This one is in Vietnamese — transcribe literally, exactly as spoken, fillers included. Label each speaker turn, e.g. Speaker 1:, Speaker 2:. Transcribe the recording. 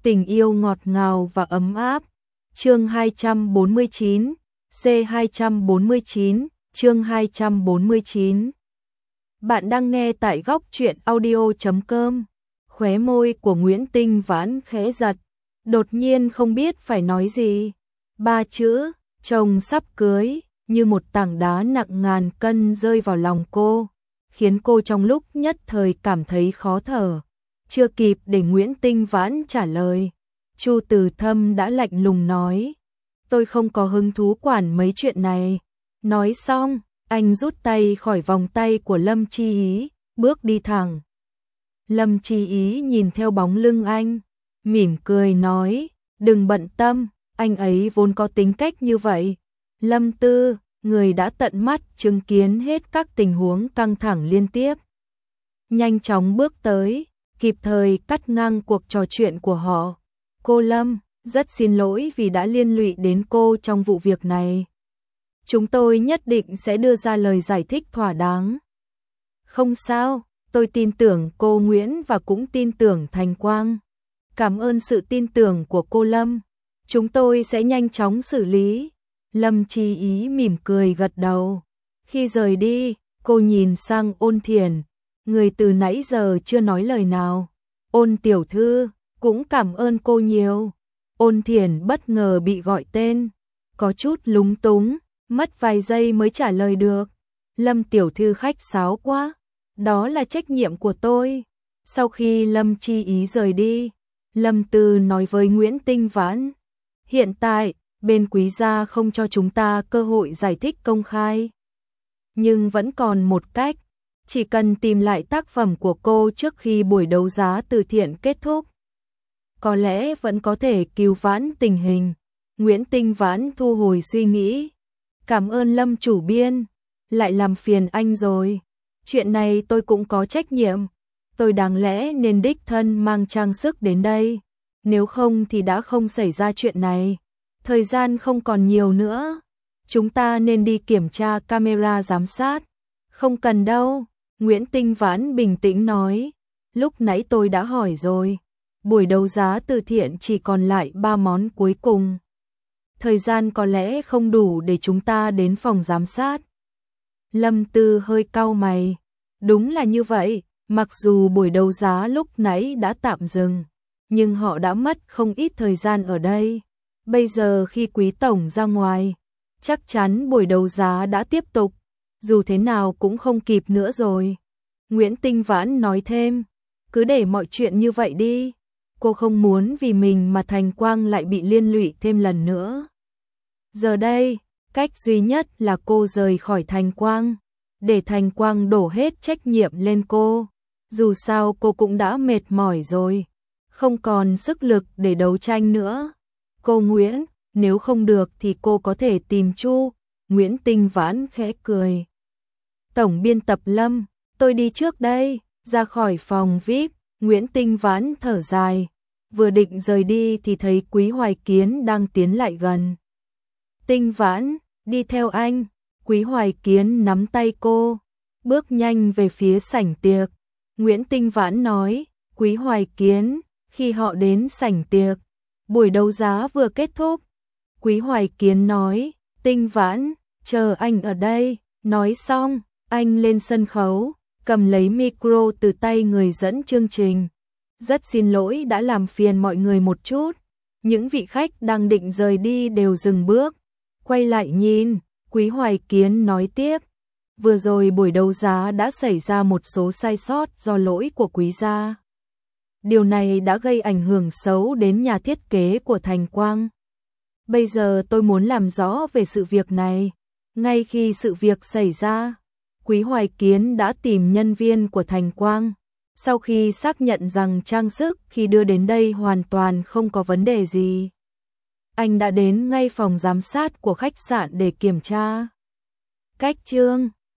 Speaker 1: Tình yêu ngọt ngào và ấm áp. Chương hai trăm bốn mươi chín, C hai trăm bốn mươi chín, chương hai trăm bốn mươi chín. Bạn đang nghe tại góc truyện audio chấm com. Khóe môi của Nguyễn Tinh Vãn khẽ giật, đột nhiên không biết phải nói gì. Ba chữ, chồng sắp cưới, như một tảng đá nặng ngàn cân rơi vào lòng cô, khiến cô trong lúc nhất thời cảm thấy khó thở. Chưa kịp để Nguyễn Tinh Vãn trả lời, Chu Từ Thâm đã lạnh lùng nói, tôi không có hứng thú quản mấy chuyện này. Nói xong, anh rút tay khỏi vòng tay của Lâm Chi Ý, bước đi thẳng. Lâm Chi Ý nhìn theo bóng lưng anh, mỉm cười nói, đừng bận tâm, anh ấy vốn có tính cách như vậy. Lâm Tư, người đã tận mắt chứng kiến hết các tình huống căng thẳng liên tiếp, nhanh chóng bước tới, kịp thời cắt ngang cuộc trò chuyện của họ. Cô Lâm, rất xin lỗi vì đã liên lụy đến cô trong vụ việc này. Chúng tôi nhất định sẽ đưa ra lời giải thích thỏa đáng. Không sao, tôi tin tưởng cô Nguyễn và cũng tin tưởng Thành Quang. Cảm ơn sự tin tưởng của cô Lâm. Chúng tôi sẽ nhanh chóng xử lý. Lâm Chi Ý mỉm cười gật đầu. Khi rời đi, cô nhìn sang Ôn Thiển, người từ nãy giờ chưa nói lời nào. Ôn tiểu thư, cũng cảm ơn cô nhiều. Ôn Thiển bất ngờ bị gọi tên, có chút lúng túng, mất vài giây mới trả lời được. Lâm tiểu thư khách sáo quá, đó là trách nhiệm của tôi. Sau khi Lâm Chi Ý rời đi, Lâm Tư nói với Nguyễn Tinh Vãn, hiện tại, bên Quý gia không cho chúng ta cơ hội giải thích công khai. Nhưng vẫn còn một cách, chỉ cần tìm lại tác phẩm của cô trước khi buổi đấu giá từ thiện kết thúc, có lẽ vẫn có thể cứu vãn tình hình. Nguyễn Tinh Vãn thu hồi suy nghĩ. Cảm ơn Lâm chủ biên, lại làm phiền anh rồi. Chuyện này tôi cũng có trách nhiệm. Tôi đáng lẽ nên đích thân mang trang sức đến đây. Nếu không thì đã không xảy ra chuyện này. Thời gian không còn nhiều nữa. Chúng ta nên đi kiểm tra camera giám sát. Không cần đâu, Nguyễn Tinh Vãn bình tĩnh nói. Lúc nãy tôi đã hỏi rồi. Buổi đấu giá từ thiện chỉ còn lại ba món cuối cùng. Thời gian có lẽ không đủ để chúng ta đến phòng giám sát. Lâm Tư hơi cau mày. Đúng là như vậy, mặc dù buổi đấu giá lúc nãy đã tạm dừng, nhưng họ đã mất không ít thời gian ở đây. Bây giờ khi Quý tổng ra ngoài, chắc chắn buổi đấu giá đã tiếp tục, dù thế nào cũng không kịp nữa rồi. Nguyễn Tinh Vãn nói thêm, cứ để mọi chuyện như vậy đi. Cô không muốn vì mình mà Thành Quang lại bị liên lụy thêm lần nữa. Giờ đây, cách duy nhất là cô rời khỏi Thành Quang, để Thành Quang đổ hết trách nhiệm lên cô. Dù sao cô cũng đã mệt mỏi rồi, không còn sức lực để đấu tranh nữa. Cô Nguyễn, nếu không được thì cô có thể tìm Chu. Nguyễn Tinh Vãn khẽ cười. Tổng biên tập Lâm, tôi đi trước đây. Ra khỏi phòng vi ai pi, Nguyễn Tinh Vãn thở dài. Vừa định rời đi thì thấy Quý Hoài Kiến đang tiến lại gần. Tinh Vãn, đi theo anh. Quý Hoài Kiến nắm tay cô, bước nhanh về phía sảnh tiệc. Nguyễn Tinh Vãn nói, Quý Hoài Kiến, khi họ đến sảnh tiệc, buổi đấu giá vừa kết thúc. Quý Hoài Kiến nói, Tinh Vãn, chờ anh ở đây. Nói xong, anh lên sân khấu, cầm lấy micro từ tay người dẫn chương trình. Rất xin lỗi đã làm phiền mọi người một chút. Những vị khách đang định rời đi đều dừng bước, quay lại nhìn. Quý Hoài Kiến nói tiếp, vừa rồi buổi đấu giá đã xảy ra một số sai sót do lỗi của Quý gia. Điều này đã gây ảnh hưởng xấu đến nhà thiết kế của Thành Quang. Bây giờ tôi muốn làm rõ về sự việc này. Ngay khi sự việc xảy ra, Quý Hoài Kiến đã tìm nhân viên của Thành Quang. Sau khi xác nhận rằng trang sức khi đưa đến đây hoàn toàn không có vấn đề gì, anh đã đến ngay phòng giám sát của khách sạn để kiểm tra. Cách chương